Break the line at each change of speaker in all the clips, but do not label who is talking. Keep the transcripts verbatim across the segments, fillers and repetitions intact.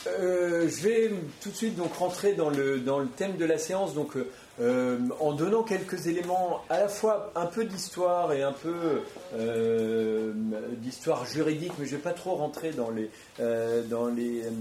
euh, je vais tout de suite donc rentrer dans le, dans le thème de la séance, donc euh, en donnant quelques éléments à la fois un peu d'histoire et un peu euh, d'histoire juridique, mais je ne vais pas trop rentrer dans les, euh, dans les euh,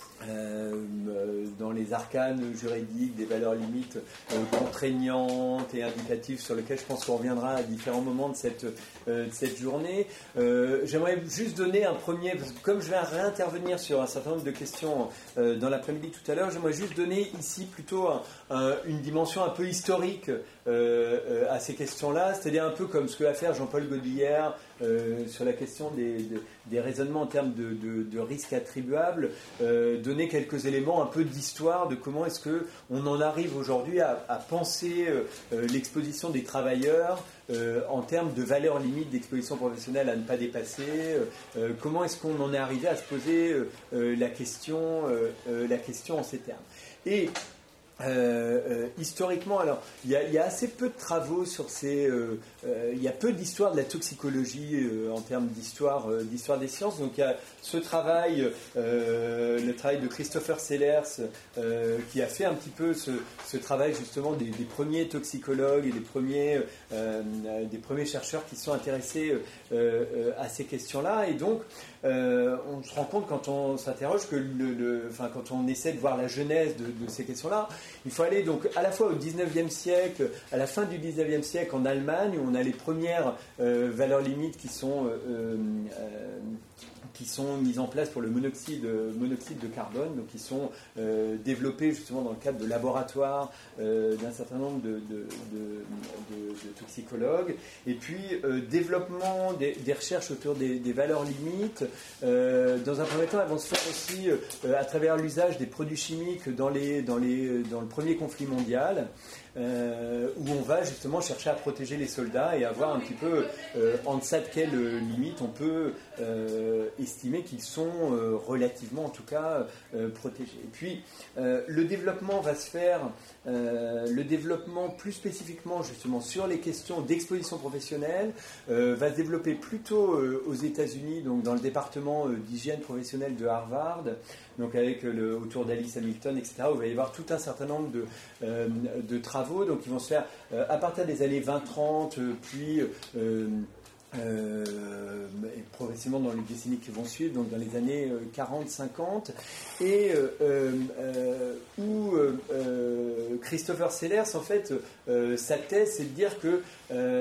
Euh, dans les arcanes juridiques, des valeurs limites euh, contraignantes et indicatives sur lesquelles je pense qu'on reviendra à différents moments de cette, euh, de cette journée. Euh, j'aimerais juste donner un premier, parce que comme je vais réintervenir sur un certain nombre de questions euh, dans l'après-midi tout à l'heure, j'aimerais juste donner ici plutôt un, un, une dimension un peu historique euh, euh, à ces questions-là, c'est-à-dire un peu comme ce que va faire Jean-Paul Godillère euh, sur la question des, des, des raisonnements en termes de, de, de risques attribuables, euh, de donner quelques éléments un peu d'histoire de comment est-ce que on en arrive aujourd'hui à, à penser euh, l'exposition des travailleurs euh, en termes de valeur limite d'exposition professionnelle à ne pas dépasser, euh, comment est-ce qu'on en est arrivé à se poser euh, la question euh, euh, la question en ces termes. Et Euh, euh, historiquement, alors il y, y a assez peu de travaux sur ces. Euh, euh, il y a peu d'histoire de la toxicologie euh, en termes d'histoire, euh, d'histoire des sciences. Donc il y a ce travail, euh, le travail de Christopher Sellers, euh, qui a fait un petit peu ce, ce travail justement des, des premiers toxicologues et des premiers, euh, des premiers chercheurs qui sont intéressés euh, euh, à ces questions-là. Et donc euh, on se rend compte quand on s'interroge que, le, le, enfin quand on essaie de voir la genèse de, de ces questions-là. Il faut aller donc à la fois au dix-neuvième siècle, à la fin du dix-neuvième siècle en Allemagne, où on a les premières euh, valeurs limites qui sont, euh, euh, qui sont mises en place pour le monoxyde, monoxyde de carbone, donc qui sont euh, développées justement dans le cadre de laboratoires euh, d'un certain nombre de, de, de, de, de toxicologues. Et puis, euh, développement des, des recherches autour des, des valeurs limites. Euh, dans un premier temps, elles vont se faire aussi euh, à travers l'usage des produits chimiques dans les, dans les, dans le premier conflit mondial, euh, où on va justement chercher à protéger les soldats et à voir un petit peu euh, en deçà de quelle limite on peut euh, estimer qu'ils sont euh, relativement, en tout cas, euh, protégés. Et puis, euh, le développement va se faire, euh, le développement plus spécifiquement justement sur les questions d'exposition professionnelle euh, va se développer plutôt euh, aux États-Unis, donc dans le département euh, d'hygiène professionnelle de Harvard, donc avec le, autour d'Alice Hamilton, et cetera, où il va y avoir tout un certain nombre de, euh, de travaux, donc ils vont se faire euh, à partir des années vingt trente, euh, puis euh, Euh, et progressivement dans les décennies qui vont suivre, donc dans les années quarante cinquante, et euh, euh, où euh, euh, Christopher Sellers, en fait, euh, sa thèse, c'est de dire que euh,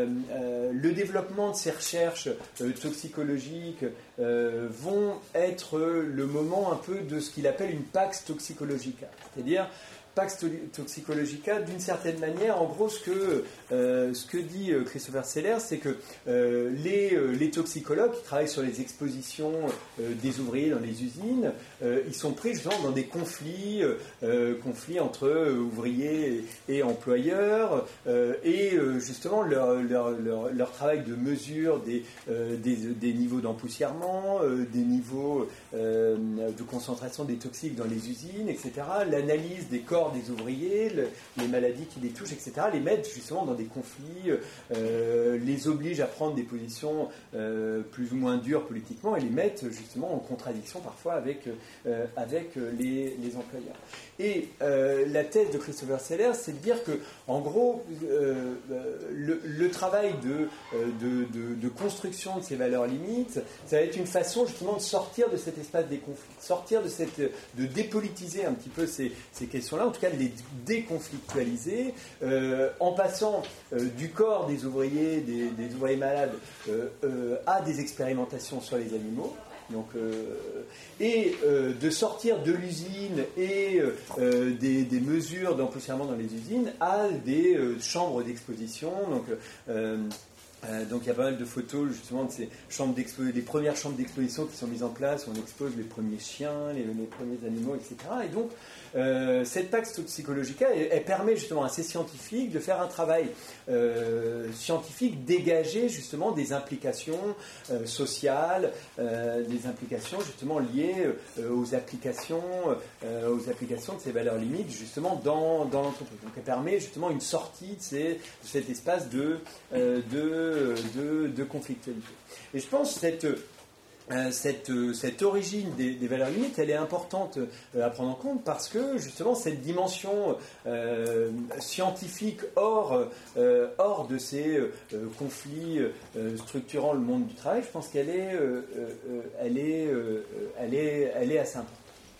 euh, le développement de ces recherches euh, toxicologiques euh, vont être le moment un peu de ce qu'il appelle une pax toxicologica, c'est-à-dire Pax Toxicologica, d'une certaine manière, en gros, ce que, euh, ce que dit euh, Christopher Sellers, c'est que euh, les, euh, les toxicologues qui travaillent sur les expositions euh, des ouvriers dans les usines, euh, ils sont pris justement dans des conflits, euh, conflits entre euh, ouvriers et, et employeurs, euh, et euh, justement leur, leur, leur, leur travail de mesure des, euh, des, des niveaux d'empoussièrement, euh, des niveaux euh, de concentration des toxiques dans les usines, et cetera, l'analyse des corps des ouvriers, le, les maladies qui les touchent, et cetera, les mettent justement dans des conflits, euh, les obligent à prendre des positions euh, plus ou moins dures politiquement et les mettent justement en contradiction parfois avec, euh, avec les, les employeurs. Et euh, la thèse de Christopher Sellers, c'est de dire que, en gros, euh, le, le travail de, de, de, de construction de ces valeurs limites, ça va être une façon justement de sortir de cet espace des conflits, sortir de cette, de dépolitiser un petit peu ces, ces questions-là, en tout cas de les déconflictualiser, euh, en passant euh, du corps des ouvriers, des, des ouvriers malades, euh, euh, à des expérimentations sur les animaux. Donc, euh, et euh, de sortir de l'usine et euh, des, des mesures d'empoussièrement dans les usines à des euh, chambres d'exposition. Donc, euh, Euh, donc il y a pas mal de photos justement de ces chambres d'exposition, des premières chambres d'exposition qui sont mises en place, où on expose les premiers chiens, les, les premiers animaux, et cetera. Et donc euh, cette Pax Toxicologica, elle, elle permet justement à ces scientifiques de faire un travail euh, scientifique dégagé justement des implications euh, sociales, euh, des implications justement liées euh, aux applications, euh, aux applications de ces valeurs limites justement dans, dans l'entreprise. Donc elle permet justement une sortie de, ces, de cet espace de, euh, de De, de conflictualité. Et je pense que cette, Euh, cette, euh, cette origine des, des valeurs limites, elle est importante euh, à prendre en compte parce que justement cette dimension euh, scientifique hors, euh, hors de ces euh, conflits euh, structurant le monde du travail, je pense qu'elle est, euh, euh, elle est, euh, elle est, elle est assez importante.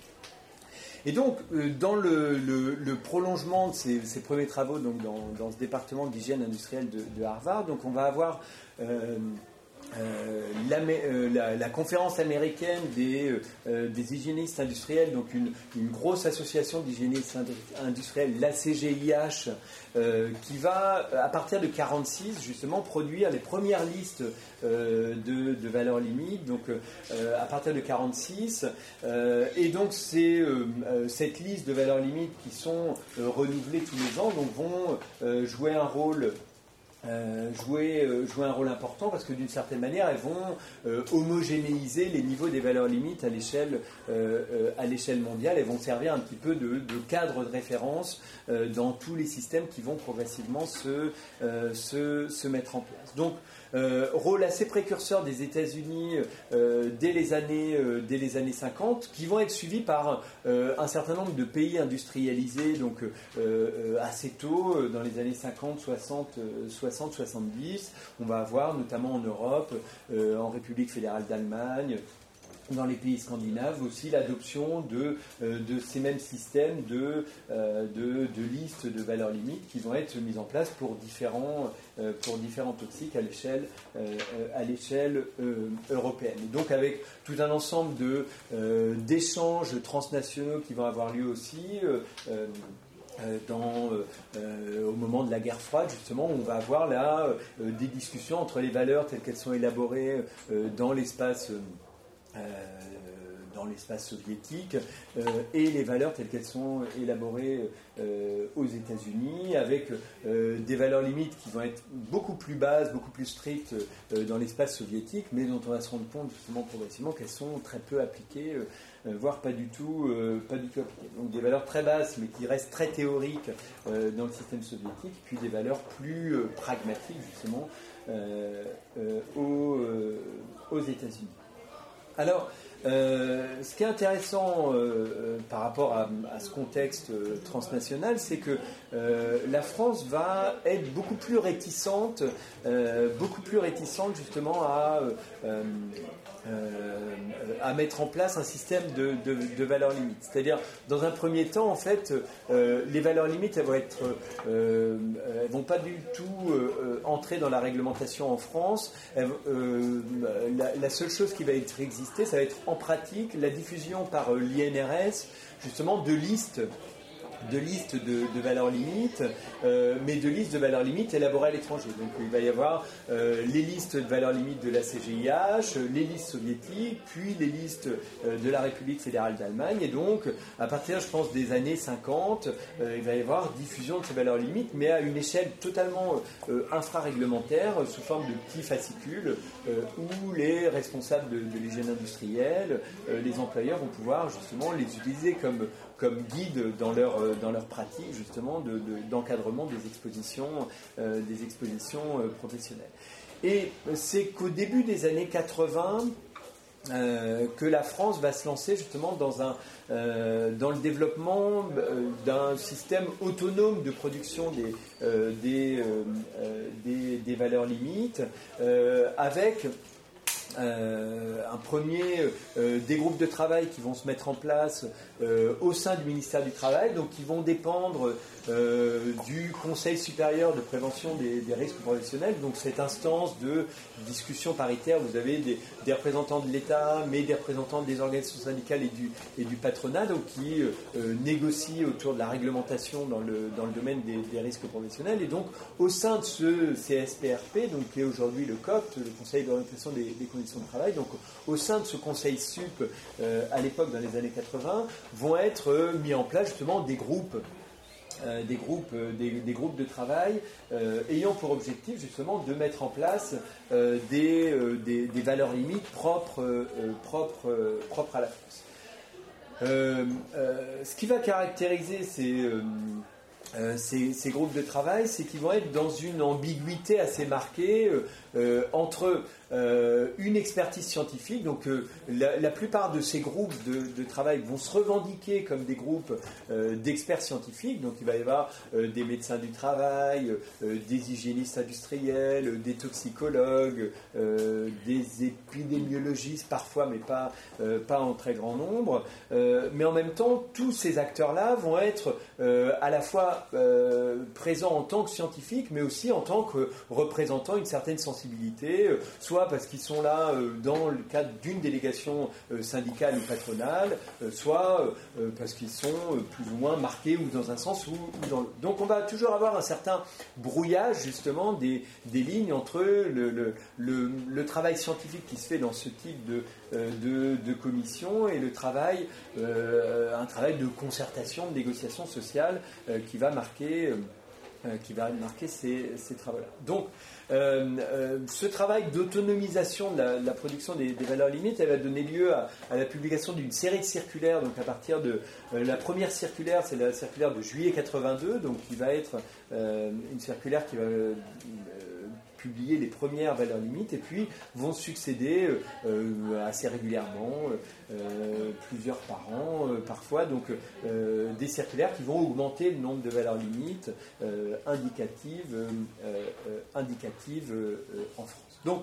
Et donc, euh, dans le, le, le prolongement de ces, ces premiers travaux donc dans, dans ce département d'hygiène industrielle de, de Harvard, donc on va avoir euh, Euh, la, euh, la, la conférence américaine des, euh, des hygiénistes industriels, donc une, une grosse association d'hygiénistes industriels, l'A C G I H, euh, qui va, à partir de mille neuf cent quarante-six, justement, produire les premières listes euh, de, de valeurs limites, donc euh, à partir de mille neuf cent quarante-six, euh, et donc c'est euh, cette liste de valeurs limites qui sont euh, renouvelées tous les ans, donc vont euh, jouer un rôle Euh, jouer, euh, jouer un rôle important parce que d'une certaine manière elles vont euh, homogénéiser les niveaux des valeurs limites à l'échelle, euh, euh, à l'échelle mondiale. Elles vont servir un petit peu de, de cadre de référence euh, dans tous les systèmes qui vont progressivement se, euh, se, se mettre en place. Donc Euh, rôle assez précurseur des États-Unis euh, dès, les années, euh, dès les années cinquante, qui vont être suivis par euh, un certain nombre de pays industrialisés, donc euh, euh, assez tôt, euh, dans les années cinquante, soixante, soixante-dix. On va avoir notamment en Europe, euh, en République fédérale d'Allemagne, dans les pays scandinaves aussi l'adoption de, euh, de ces mêmes systèmes de, euh, de, de listes de valeurs limites qui vont être mises en place pour différents, euh, pour différents toxiques à l'échelle, euh, à l'échelle euh, européenne. Et donc avec tout un ensemble de, euh, d'échanges transnationaux qui vont avoir lieu aussi. Euh, euh, Dans, euh, au moment de la guerre froide, justement, on va avoir là euh, des discussions entre les valeurs telles qu'elles sont élaborées euh, dans l'espace euh, dans l'espace soviétique euh, et les valeurs telles qu'elles sont élaborées euh, aux États-Unis, avec euh, des valeurs limites qui vont être beaucoup plus basses, beaucoup plus strictes euh, dans l'espace soviétique, mais dont on va se rendre compte justement progressivement qu'elles sont très peu appliquées, euh, voire pas du tout, euh, pas du tout appliquées. Donc des valeurs très basses, mais qui restent très théoriques euh, dans le système soviétique, puis des valeurs plus euh, pragmatiques justement euh, euh, aux, euh, aux États-Unis. Alors, euh, ce qui est intéressant euh, par rapport à, à ce contexte euh, transnational, c'est que euh, la France va être beaucoup plus réticente, euh, beaucoup plus réticente justement à, euh, euh, à mettre en place un système de, de, de valeurs limites. C'est-à-dire, dans un premier temps, en fait, euh, les valeurs limites, elles vont être, euh, elles vont pas du tout euh, entrer dans la réglementation en France. Elles, euh, la, la seule chose qui va être exister, ça va être en pratique la diffusion par l'I N R S justement de listes de listes de, de valeurs limites, euh, mais de listes de valeurs limites élaborées à l'étranger. Donc il va y avoir euh, les listes de valeurs limites de la C G I H, les listes soviétiques, puis les listes euh, de la République fédérale d'Allemagne. Et donc, à partir, je pense, des années cinquante, euh, il va y avoir diffusion de ces valeurs limites, mais à une échelle totalement euh, infraréglementaire, sous forme de petits fascicules, euh, où les responsables de, de l'hygiène industrielle, euh, les employeurs vont pouvoir justement les utiliser comme comme guide dans leur, dans leur pratique justement de, de, d'encadrement des expositions, euh, des expositions euh, professionnelles. Et c'est qu'au début des années quatre-vingts euh, que la France va se lancer justement dans, un, euh, dans le développement euh, d'un système autonome de production des, euh, des, euh, des, des valeurs limites euh, avec Euh, un premier euh, des groupes de travail qui vont se mettre en place euh, au sein du ministère du Travail, donc qui vont dépendre euh, du Conseil supérieur de prévention des, des risques professionnels, donc cette instance de discussion paritaire. Vous avez des, des représentants de l'État, mais des représentants des organisations syndicales et du, et du patronat, donc qui euh, négocient autour de la réglementation dans le, dans le domaine des, des risques professionnels. Et donc au sein de ce C S P R P, donc qui est aujourd'hui le C O P T, le Conseil d'orientation des, des conditions de travail, donc au sein de ce conseil sup euh, à l'époque dans les années quatre-vingts, vont être euh, mis en place justement des groupes Euh, des, groupes, euh, des, des groupes de travail euh, ayant pour objectif justement de mettre en place euh, des, euh, des, des valeurs limites propres, euh, propres, euh, propres à la France. Euh, euh, ce qui va caractériser ces, euh, euh, ces, ces groupes de travail, c'est qu'ils vont être dans une ambiguïté assez marquée euh, euh, entre euh, une expertise scientifique. Donc euh, la, la plupart de ces groupes de, de travail vont se revendiquer comme des groupes euh, d'experts scientifiques. Donc il va y avoir euh, des médecins du travail, euh, des hygiénistes industriels, euh, des toxicologues, euh, des épidémiologistes parfois, mais pas, euh, pas en très grand nombre. Euh, mais en même temps, tous ces acteurs-là vont être euh, à la fois Euh, présents en tant que scientifiques, mais aussi en tant que représentant une certaine sensibilité, euh, soit parce qu'ils sont là euh, dans le cadre d'une délégation euh, syndicale ou patronale, euh, soit euh, parce qu'ils sont euh, plus ou moins marqués ou dans un sens ou, ou dans l'autre. Donc on va toujours avoir un certain brouillage justement des, des lignes entre le, le, le, le travail scientifique qui se fait dans ce type de, euh, de, de commission et le travail, euh, un travail de concertation, de négociation sociale euh, qui va marquer, euh, qui va marquer ces, ces travaux-là. Donc, euh, euh, ce travail d'autonomisation de la, de la production des, des valeurs limites, elle va donner lieu à, à la publication d'une série de circulaires. Donc, à partir de euh, la première circulaire, c'est la circulaire de juillet quatre-vingt-deux, donc qui va être euh, une circulaire qui va euh, publier les premières valeurs limites, et puis vont succéder euh, assez régulièrement, euh, plusieurs par an, euh, parfois, donc euh, des circulaires qui vont augmenter le nombre de valeurs limites euh, indicatives, euh, euh, indicatives euh, en France. Donc,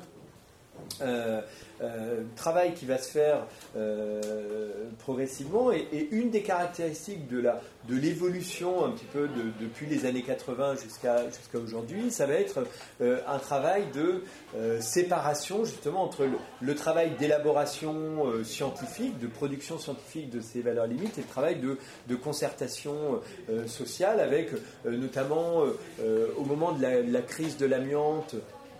Euh, euh, travail qui va se faire euh, progressivement, et, et une des caractéristiques de, la, de l'évolution un petit peu de, depuis les années quatre-vingts jusqu'à, jusqu'à aujourd'hui, ça va être euh, un travail de euh, séparation justement entre le, le travail d'élaboration euh, scientifique, de production scientifique de ces valeurs limites, et le travail de, de concertation euh, sociale, avec euh, notamment euh, au moment de la, de la crise de l'amiante.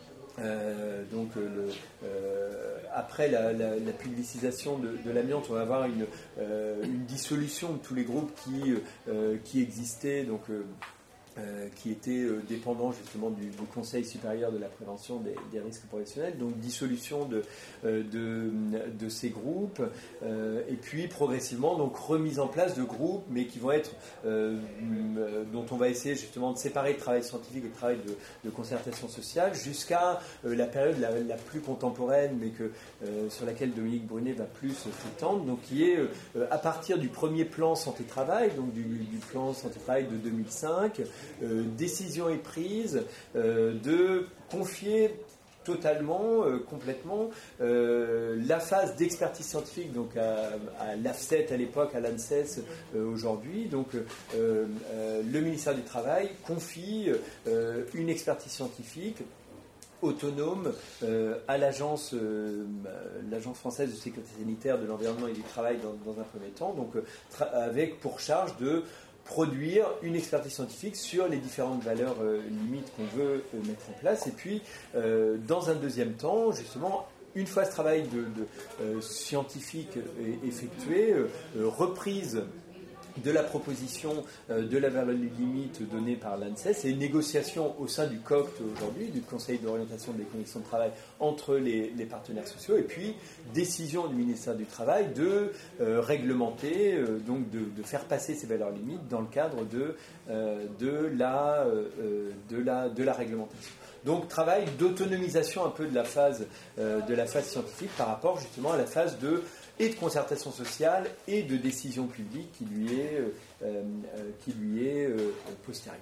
Euh, donc euh, le, euh, après la, la, la publicisation de, de l'amiante, on va avoir une, euh, une dissolution de tous les groupes qui, euh, qui existaient, donc euh, Euh, qui était euh, dépendant justement du, du Conseil supérieur de la prévention des, des risques professionnels, donc dissolution de, euh, de, de ces groupes, euh, et puis progressivement donc remise en place de groupes, mais qui vont être, euh, euh, dont on va essayer justement de séparer le travail scientifique et le travail de, de concertation sociale, jusqu'à euh, la période la, la plus contemporaine, mais que, euh, sur laquelle Dominique Brunet va plus s'étendre, donc qui est euh, à partir du premier plan santé-travail, donc du, du plan santé-travail de deux mille cinq. Euh, décision est prise euh, de confier totalement, euh, complètement, euh, la phase d'expertise scientifique, donc à, à l'AFSET à l'époque, à l'ANSES euh, aujourd'hui. Donc euh, euh, le ministère du Travail confie euh, une expertise scientifique autonome euh, à l'agence, euh, l'agence française de sécurité sanitaire, de l'environnement et du travail dans, dans un premier temps, donc euh, tra- avec pour charge de produire une expertise scientifique sur les différentes valeurs euh, limites qu'on veut euh, mettre en place, et puis euh, dans un deuxième temps, justement, une fois ce travail de, de, euh, scientifique euh, effectué, euh, euh, reprise de la proposition euh, de la valeur limite donnée par l'ANSES, et une négociation au sein du C O C T aujourd'hui, du Conseil d'orientation des conditions de travail, entre les, les partenaires sociaux, et puis décision du ministère du Travail de euh, réglementer, euh, donc de, de faire passer ces valeurs limites dans le cadre de, euh, de, la, euh, de, la, de la réglementation. Donc travail d'autonomisation un peu de la phase, euh, de la phase scientifique par rapport justement à la phase de et de concertation sociale et de décision publique qui lui est, euh, euh, qui lui est euh, postérieure.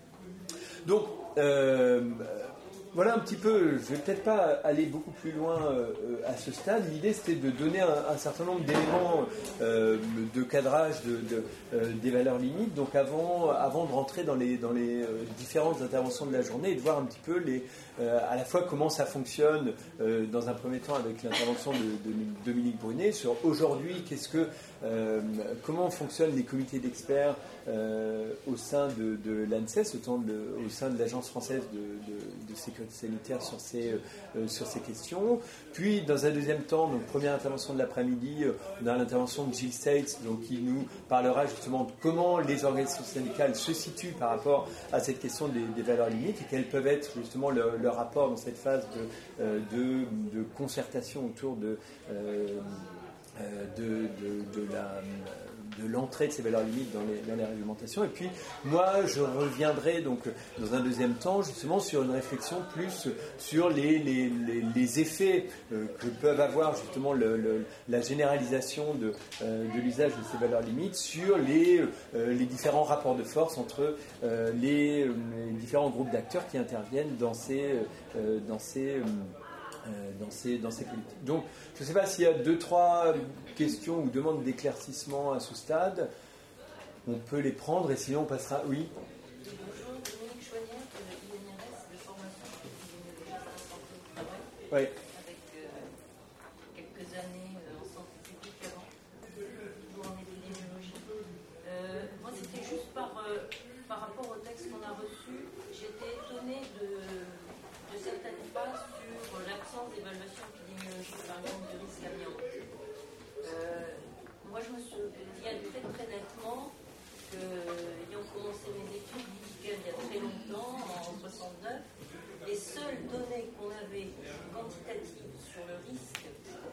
Donc, euh, voilà un petit peu, je ne vais peut-être pas aller beaucoup plus loin euh, à ce stade. L'idée, c'était de donner un, un certain nombre d'éléments euh, de cadrage de, de, euh, des valeurs limites, donc avant, avant de rentrer dans les, dans les euh, différentes interventions de la journée, et de voir un petit peu les, euh, à la fois comment ça fonctionne euh, dans un premier temps avec l'intervention de, de Dominique Brunet sur aujourd'hui, qu'est-ce que, euh, comment fonctionnent les comités d'experts euh, au sein de, de l'ANSES, au, de, au sein de l'Agence française de, de, de sécurité sanitaire sur ces, euh, sur ces questions. Puis, dans un deuxième temps, donc première intervention de l'après-midi, euh, on a l'intervention de Jill States, donc, qui nous parlera justement de comment les organisations syndicales se situent par rapport à cette question des, des valeurs limites, et quels peuvent être justement leur, leur rapport dans cette phase de, euh, de, de concertation autour de, euh, de, de, de la de l'entrée de ces valeurs limites dans les, dans les réglementations. Et puis, moi, je reviendrai donc dans un deuxième temps justement sur une réflexion plus sur les, les, les, les effets euh, que peuvent avoir justement le, le, la généralisation de, euh, de l'usage de ces valeurs limites sur les, euh, les différents rapports de force entre euh, les, les différents groupes d'acteurs qui interviennent dans ces, euh, dans ces euh, Dans ces, dans ces politiques. Donc, je ne sais pas s'il y a deux, trois questions ou demandes d'éclaircissement à ce stade. On peut les prendre et sinon on passera. Oui.
Bonjour, Dominique Chouanière de l'I N R S de formation épidémiologie de la santé au travail.
Oui.
Avec euh, quelques années euh, en santé publique avant, toujours en épidémiologie. Euh, moi, c'était juste par, euh, par rapport au texte qu'on a reçu, j'étais étonnée de, de certaines phrases sur l'absence d'évaluation épidémiologique, par exemple, du risque amiante. Euh, moi, je me souviens très très nettement que, ayant commencé mes études médicales il y a très longtemps, en soixante-neuf, les seules données qu'on avait quantitatives sur le risque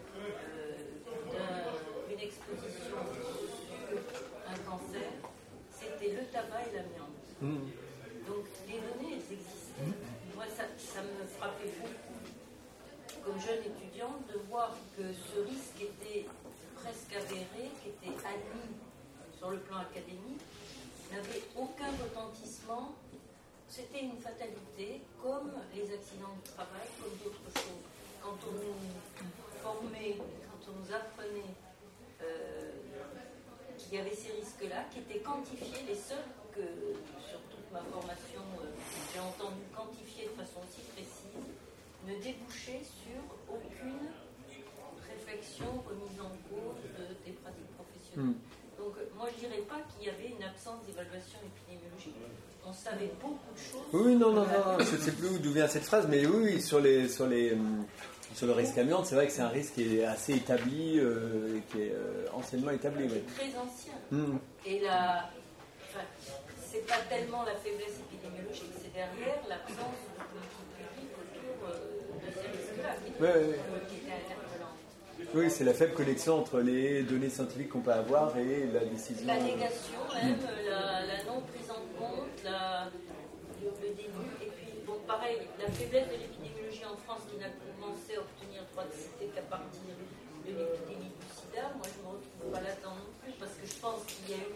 euh, d'une exposition sur un cancer, c'était le tabac et l'amiante. Mmh. Donc, les données, elles existaient. Moi, ça, ça me frappait beaucoup, comme jeune étudiante, de voir que ce risque était presque avéré, qui était admis sur le plan académique, n'avait aucun retentissement. C'était une fatalité, comme les accidents de travail, comme d'autres choses. Quand on nous formait, quand on nous apprenait euh, qu'il y avait ces risques-là, qui étaient quantifiés, les seuls que, sur toute ma formation, euh, j'ai entendu quantifier de façon si précise, ne débouchaient sur aucune réflexion, remise en cause de, des pratiques professionnelles. Mm. Donc, moi, je ne dirais pas qu'il y avait une absence d'évaluation épidémiologique. On savait beaucoup de choses.
Oui, non, non, non, je ne sais plus d'où vient cette phrase, mais oui, oui sur, les, sur, les, sur le risque amiante, c'est vrai que c'est un risque qui est assez établi, euh, et qui est euh, anciennement établi.
Qui
oui.
est très ancien.
Mm.
Et la, enfin, c'est pas tellement la faiblesse épidémiologique, c'est derrière l'absence de politique publique autour euh, de ces risques-là qui,
oui, oui.
qui était interpellante.
Oui, c'est la faible connexion entre les données scientifiques qu'on peut avoir et la décision.
La négation même, mmh. la, la non prise en compte, la, le, le déni. Et puis, bon, pareil, la faiblesse de l'épidémiologie en France qui n'a commencé à obtenir droit de cité qu'à partir de l'épidémie du sida, moi je ne me retrouve pas là-dedans non plus, parce que je pense qu'il y a eu,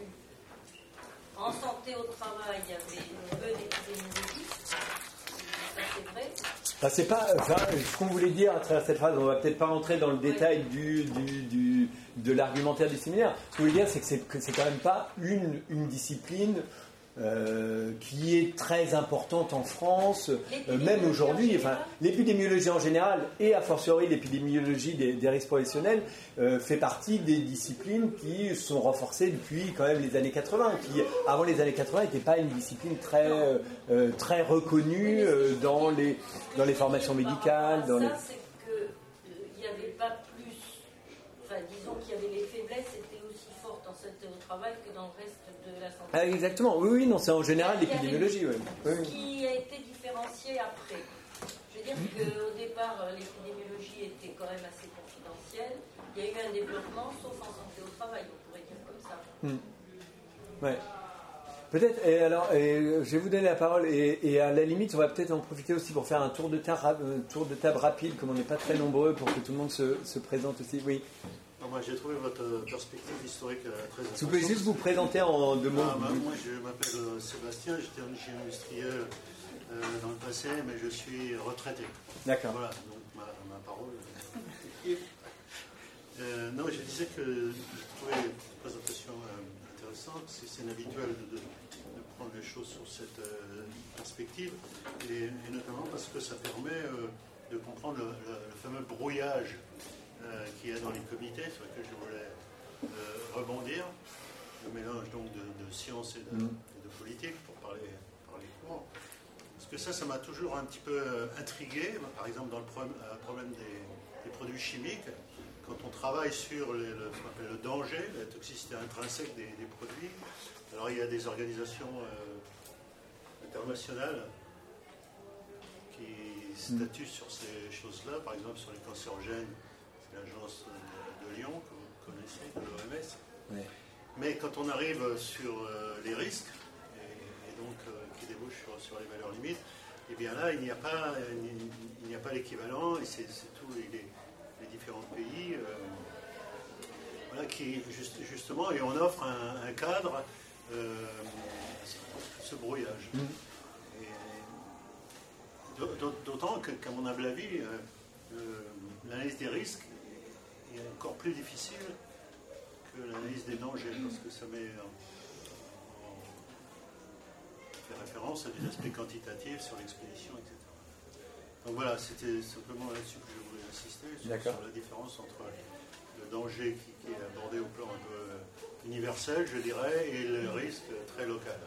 en santé au travail, il y avait peu d'épidémiologie. Ça, c'est vrai.
Enfin, c'est pas, enfin, ce qu'on voulait dire à travers cette phrase, on va peut-être pas rentrer dans le détail du, du, du, de l'argumentaire du séminaire. Ce qu'on voulait dire, c'est que c'est, que c'est quand même pas une, une discipline euh, qui est très importante en France, euh, même aujourd'hui. Enfin, l'épidémiologie en général, et a fortiori l'épidémiologie des, des risques professionnels, euh, fait partie des disciplines qui sont renforcées depuis quand même les années quatre-vingts, qui avant les années quatre-vingts n'étaient pas une discipline très, euh, très reconnue euh, dans, les, dans les formations médicales. Dans les...
Ça, c'est qu'il n'y avait pas plus, enfin disons qu'il y avait les faiblesses étaient aussi fortes en santé au travail que dans le reste de la santé.
Ah, exactement, oui, oui, non, c'est en général l'épidémiologie. Oui.
Ce oui. qui a été différencié après. Je veux dire qu'au départ, l'épidémiologie était quand même assez confidentielle. Il y a eu un développement, sauf en santé au travail, on pourrait dire comme ça.
Hum. Ouais. Peut-être, et alors, et je vais vous donner la parole, et, et à la limite, on va peut-être en profiter aussi pour faire un tour de table, un tour de table rapide, comme on n'est pas très nombreux, pour que tout le monde se, se présente aussi. Oui.
Non, moi, j'ai trouvé votre perspective historique très intéressante.
Vous pouvez juste vous présenter en deux mots.
Ah, bah, moi, je m'appelle Sébastien, j'étais en ingénieur industriel euh, dans le passé, mais je suis retraité.
D'accord.
Voilà, donc ma, ma parole. euh, non, je disais que je trouvais cette présentation euh, intéressante. C'est, c'est inhabituel de, de, de prendre les choses sur cette euh, perspective, et, et notamment parce que ça permet euh, de comprendre le, le, le fameux brouillage euh, qu'il y a dans les comités, sur lequel je voulais euh, rebondir. Le mélange donc de, de science et de, mmh. et de politique, pour parler, parler court. Parce que ça, ça m'a toujours un petit peu euh, intrigué. Par exemple, dans le problème, euh, problème des, des produits chimiques, quand on travaille sur les, le, ce qu'on appelle le danger, la toxicité intrinsèque des, des produits, alors il y a des organisations euh, internationales qui statuent sur ces choses-là. Par exemple, sur les cancérogènes, c'est l'agence de, de Lyon que vous connaissez, de l'O M S.
Ouais.
Mais quand on arrive sur euh, les risques, et, et donc euh, qui débouchent sur, sur les valeurs limites, et bien là, il n'y a pas, il n'y a pas l'équivalent, et c'est, c'est tous les, les différents pays euh, voilà, qui, juste, justement, et on offre un, un cadre, euh, ce brouillage. Mmh. Et, d'autant que, qu'à mon humble avis, euh, euh, l'analyse des risques est encore plus difficile que l'analyse des dangers, parce que ça met en, en, fait référence à des aspects quantitatifs sur l'expédition, et cetera. Donc voilà, c'était simplement là-dessus que je voulais insister, sur, sur la différence entre le danger qui, qui est abordé au plan un peu universel, je dirais, et le risque très local.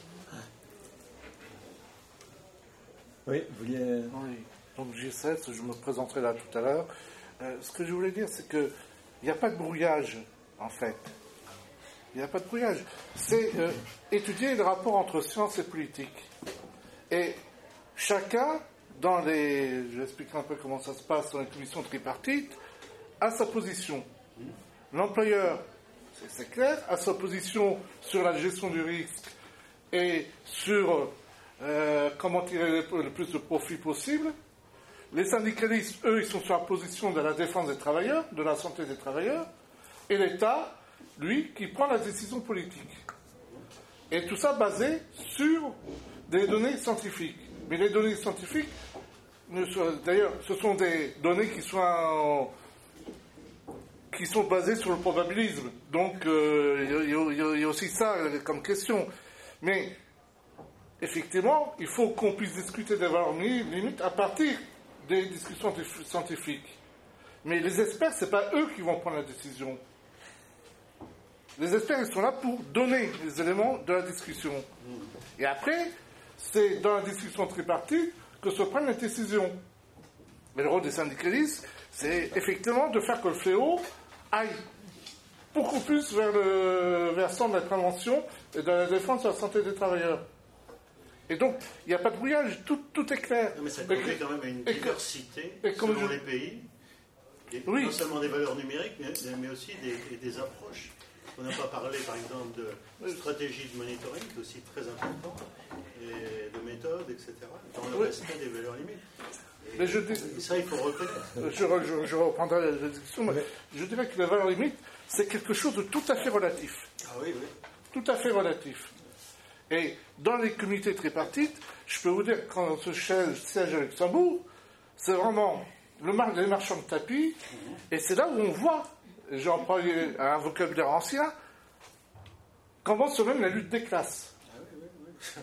Oui, vous vouliez...
Oui, donc G sept, je me présenterai là tout à l'heure. Euh, ce que je voulais dire, c'est qu'il n'y a pas de brouillage, en fait. Il n'y a pas de brouillage. C'est euh, étudier le rapport entre science et politique. Et chacun, dans les... je vais expliquer un peu comment ça se passe dans les commissions tripartites, a sa position. L'employeur, c'est, c'est clair, a sa position sur la gestion du risque et sur... Euh, comment tirer le, le plus de profit possible. Les syndicalistes, eux, ils sont sur la position de la défense des travailleurs, de la santé des travailleurs, et l'État, lui, qui prend la décision politique. Et tout ça basé sur des données scientifiques. Mais les données scientifiques, d'ailleurs, ce sont des données qui sont, en, qui sont basées sur le probabilisme. Donc, euh, il y, y, y a aussi ça comme question. Mais effectivement, il faut qu'on puisse discuter des valeurs limites à partir des discussions scientifiques. Mais les experts, ce n'est pas eux qui vont prendre la décision. Les experts, ils sont là pour donner les éléments de la discussion. Et après, c'est dans la discussion tripartite que se prennent les décisions. Mais le rôle des syndicalistes, c'est effectivement de faire que le fléau aille beaucoup plus vers le versant de la prévention et de la défense de la santé des travailleurs. Et donc, il n'y a pas de brouillage, tout, tout est clair.
Non, mais ça conduit quand même à une diversité
et
selon
je...
les pays. Et
oui.
Non seulement des valeurs numériques, mais, mais aussi des, des approches. On n'a pas parlé, par exemple, de stratégie de monitoring, qui est aussi très important, et de méthodes, et cetera, dans le oui. respect des valeurs limites. Et,
mais je dis...
et ça, il faut reconnaître.
Je, je, je reprendrai la discussion, mais je dirais que les valeurs limites, c'est quelque chose de tout à fait relatif.
Ah oui, oui.
Tout à fait relatif. Et dans les comités tripartites, je peux vous dire que quand on se siège à Luxembourg, c'est vraiment le mar- les marchands de tapis, mmh. et c'est là où on voit, j'ai employé un vocabulaire ancien, comment se mène la lutte des classes.
Ah oui, oui, oui.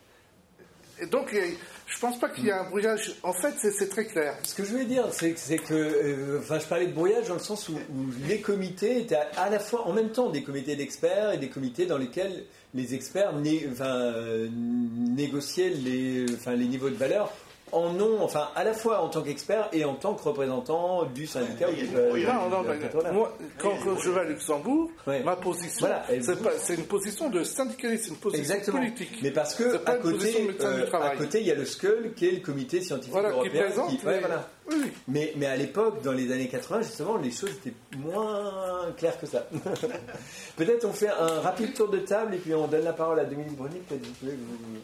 Et donc, je ne pense pas qu'il y ait un brouillage. En fait, c'est, c'est très clair.
Ce que je voulais dire, c'est, c'est que... Euh, enfin, je parlais de brouillage dans le sens où, où les comités étaient à, à la fois, en même temps, des comités d'experts et des comités dans lesquels les experts né, enfin, euh, négociaient les, enfin, les niveaux de valeur en non, enfin, à la fois en tant qu'expert et en tant que représentant du syndicat.
Oui,
ou du,
oui,
euh,
non, non,
du,
non, moi, quand, quand je vais à Luxembourg, ouais. ma position,
voilà,
c'est, pas, c'est une position de syndicaliste, c'est une position
exactement.
politique.
Mais parce que à côté, euh, à côté, il y a le S C U L, qui est le comité scientifique
voilà,
européen,
qui présente.
Qui,
mais...
ouais, voilà.
oui, oui.
Mais, mais à l'époque, dans les années quatre-vingts, justement, les choses étaient moins claires que ça. Peut-être on fait un rapide tour de table et puis on donne la parole à Dominique Bruni. Peut-être vous pouvez vous...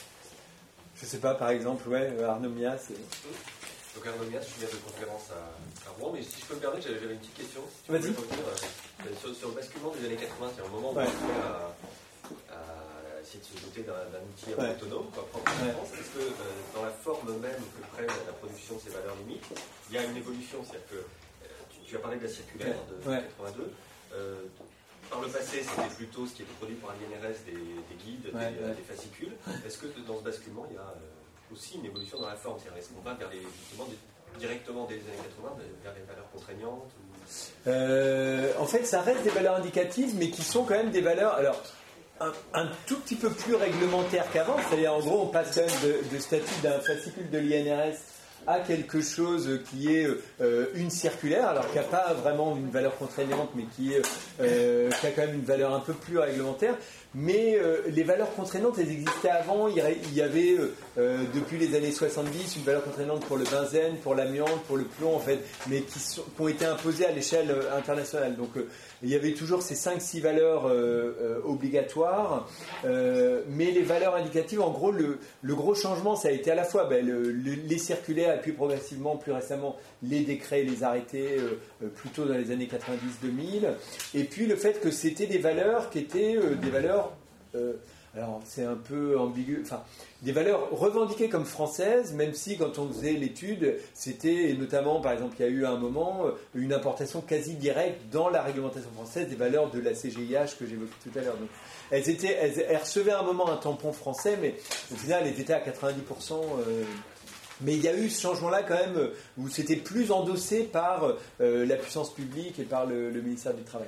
Je sais pas, par exemple, ouais, Arnaud Mias. C'est...
Donc Arnaud Mias, je suis maître de conférence à, à Rouen, mais si je peux me permettre, j'avais, j'avais une petite question. Si
Vas-y.
Revenir, euh, sur, sur le basculement des années quatre-vingts, il y a un moment où
ouais.
on fait à, à essayer de se doter d'un, d'un outil ouais. autonome, quoi, propre en France. Ouais. Est-ce que euh, dans la forme même que prenne la production de ces valeurs limites, il y a une évolution, c'est-à-dire que euh, tu, tu as parlé de la circulaire de ouais. quatre-vingt-deux. Euh, Par le passé, c'était plutôt ce qui était produit par l'I N R S, des, des guides, ouais, des, ouais. des fascicules. Est-ce que dans ce basculement, il y a euh, aussi une évolution dans la forme? C'est-à-dire, est-ce qu'on va vers les, justement, des, directement des années quatre-vingts vers les valeurs contraignantes ou...
euh, En fait, ça reste des valeurs indicatives, mais qui sont quand même des valeurs... Alors, un, un tout petit peu plus réglementaires qu'avant. C'est-à-dire, en gros, on passe quand même de, de statut d'un fascicule de l'I N R S à quelque chose qui est euh, une circulaire, alors qu'il n'y a pas vraiment une valeur contraignante, mais qui, est, euh, qui a quand même une valeur un peu plus réglementaire. Mais euh, les valeurs contraignantes, elles existaient avant. Il y avait, euh, depuis les années soixante-dix, une valeur contraignante pour le benzène, pour l'amiante, pour le plomb, en fait, mais qui, sont, qui ont été imposées à l'échelle internationale. Donc, euh, il y avait toujours ces cinq six valeurs euh, euh, obligatoires. Euh, mais les valeurs indicatives, en gros, le, le gros changement, ça a été à la fois ben, le, le, les circulaires, et puis progressivement, plus récemment, les décrets et les arrêtés, euh, plutôt dans les années quatre-vingt-dix deux mille. Et puis le fait que c'était des valeurs qui étaient euh, des valeurs... Euh, alors c'est un peu ambigu, enfin des valeurs revendiquées comme françaises, même si quand on faisait l'étude, c'était, et notamment par exemple il y a eu à un moment une importation quasi directe dans la réglementation française des valeurs de la C G I H que j'évoquais tout à l'heure. Donc elles, étaient, elles, elles recevaient à un moment un tampon français, mais au final elles étaient à quatre-vingt-dix pour cent. Euh, mais il y a eu ce changement-là quand même où c'était plus endossé par euh, la puissance publique et par le, le ministère du Travail.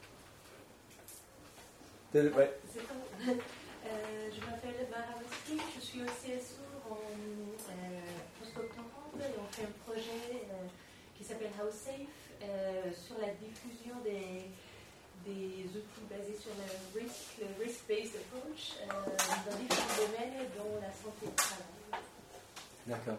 Ouais.
Euh, je m'appelle Mara Wesky, je suis au C S O en euh, postdoctorante et on fait un projet euh, qui s'appelle House Safe euh, sur la diffusion des, des outils basés sur le risk, le risk-based approach euh, dans différents domaines, dont la santé au travail.
D'accord.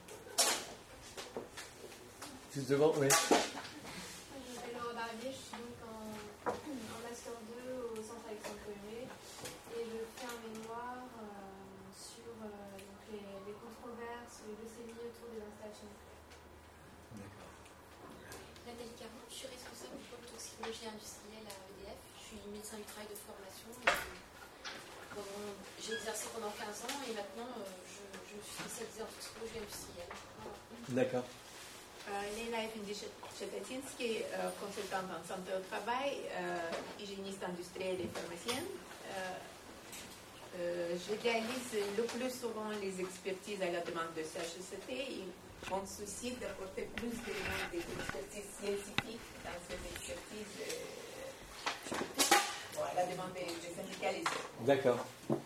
Juste devant, oui.
Je m'appelle Laura Barbier, je suis donc en, en Master deux au Centre Alexandre Colomé. Et je fais un mémoire euh, sur euh, donc les, les controverses, les leucémies autour des installations.
D'accord.
Annelle Caron, je suis responsable du pôle toxicologie industrielle à E D F. Je suis médecin du travail de formation. Bon, j'ai exercé pendant quinze ans et maintenant euh, je, je me suis spécialisée en toxicologie industrielle. Voilà.
D'accord.
Euh, Léna Efendi-Chepetinsky, euh, consultante en santé au travail, euh, hygiéniste industrielle et pharmacienne. Euh, euh, je réalise le plus souvent les expertises à la demande de C H S C T et mon souci d'apporter plus d'éléments d'expertise scientifique dans ces expertises euh, bon, à la demande des, des syndicalistes.
D'accord.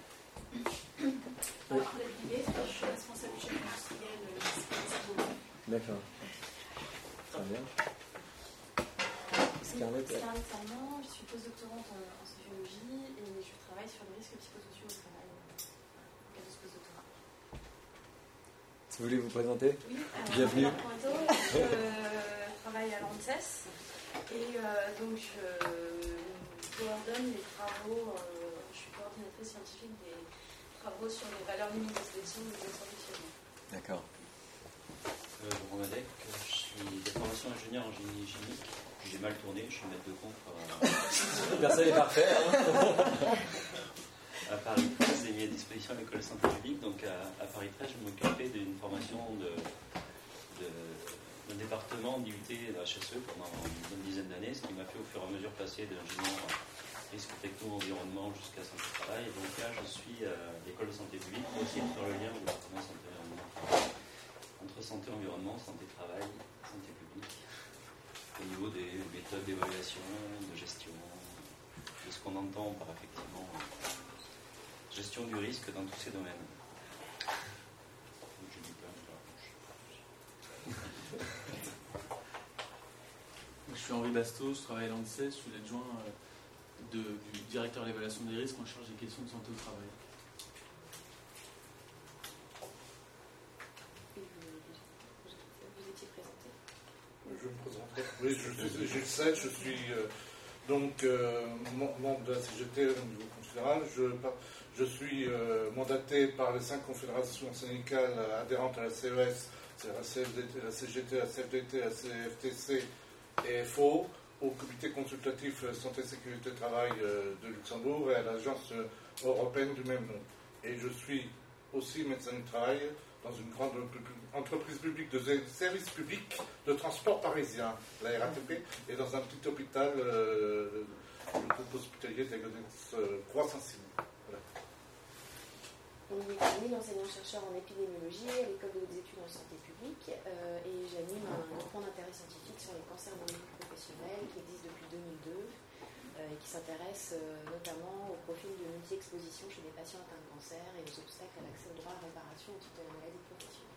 Alors, je suis responsable du chef industriel euh,
D'accord. Très bien. Scarlett, ouais.
Scarlett Armand, je suis postdoctorante en, en sociologie et je travaille sur les risques psychosociaux au travail. En cas de postdoctorat.
Si vous voulez vous présenter.
Oui, alors,
bienvenue.
Je euh, travaille à l'ANSES et euh, donc je coordonne les travaux, euh, je suis coordinatrice scientifique des travaux sur les valeurs limites d'expression des insurrectionnels.
D'accord.
Euh, Laurent Madec, je suis de formation ingénieur en génie chimique. J'ai mal tourné, je suis maître de conf à...
Personne n'est parfait. Hein.
À Paris treize, j'ai mis à disposition l'école de santé publique. Donc à, à Paris treize, je m'occupais d'une formation de, de, d'un département d'I U T de H S E pendant une dizaine d'années, ce qui m'a fait au fur et à mesure passer d'ingénieur risque techno-environnement jusqu'à santé travail. Et donc là, je suis à l'école de santé publique pour essayer de faire le lien au département santé-environnement. Entre santé, environnement, santé, travail, santé publique, au niveau des méthodes d'évaluation, de gestion, de ce qu'on entend par effectivement gestion du risque dans tous ces domaines. Donc, je dis plein de
Je suis Henri Basto, je travaille à l'ANSES, je suis l'adjoint de, du directeur de l'évaluation des risques en charge des questions de santé au travail.
Je me présenterai. Oui, je suis Gilles Seth, je suis euh, donc euh, membre de la C G T au niveau confédéral. Je, je suis euh, mandaté par les cinq confédérations syndicales adhérentes à la C E S, c'est la C F D T, la C G T, la C F D T, la C F T C et F O, au comité consultatif santé sécurité travail de Luxembourg et à l'agence européenne du même nom. Et je suis aussi médecin du travail dans une grande entreprise publique de services publics de transport parisien, la R A T P, et dans un petit hôpital, euh, le groupe hospitalier de la Croix-Saint-Simon. Voilà.
Olivier Camille, enseignant-chercheur en épidémiologie à l'école de hautes études en santé publique, euh, et j'anime un groupement d'intérêt scientifique sur les cancers non professionnels qui existe depuis deux mille deux euh, et qui s'intéresse euh, notamment au profil de multi-exposition chez des patients atteints de cancer et aux obstacles à l'accès au droit à réparation au titre de la maladie professionnelle.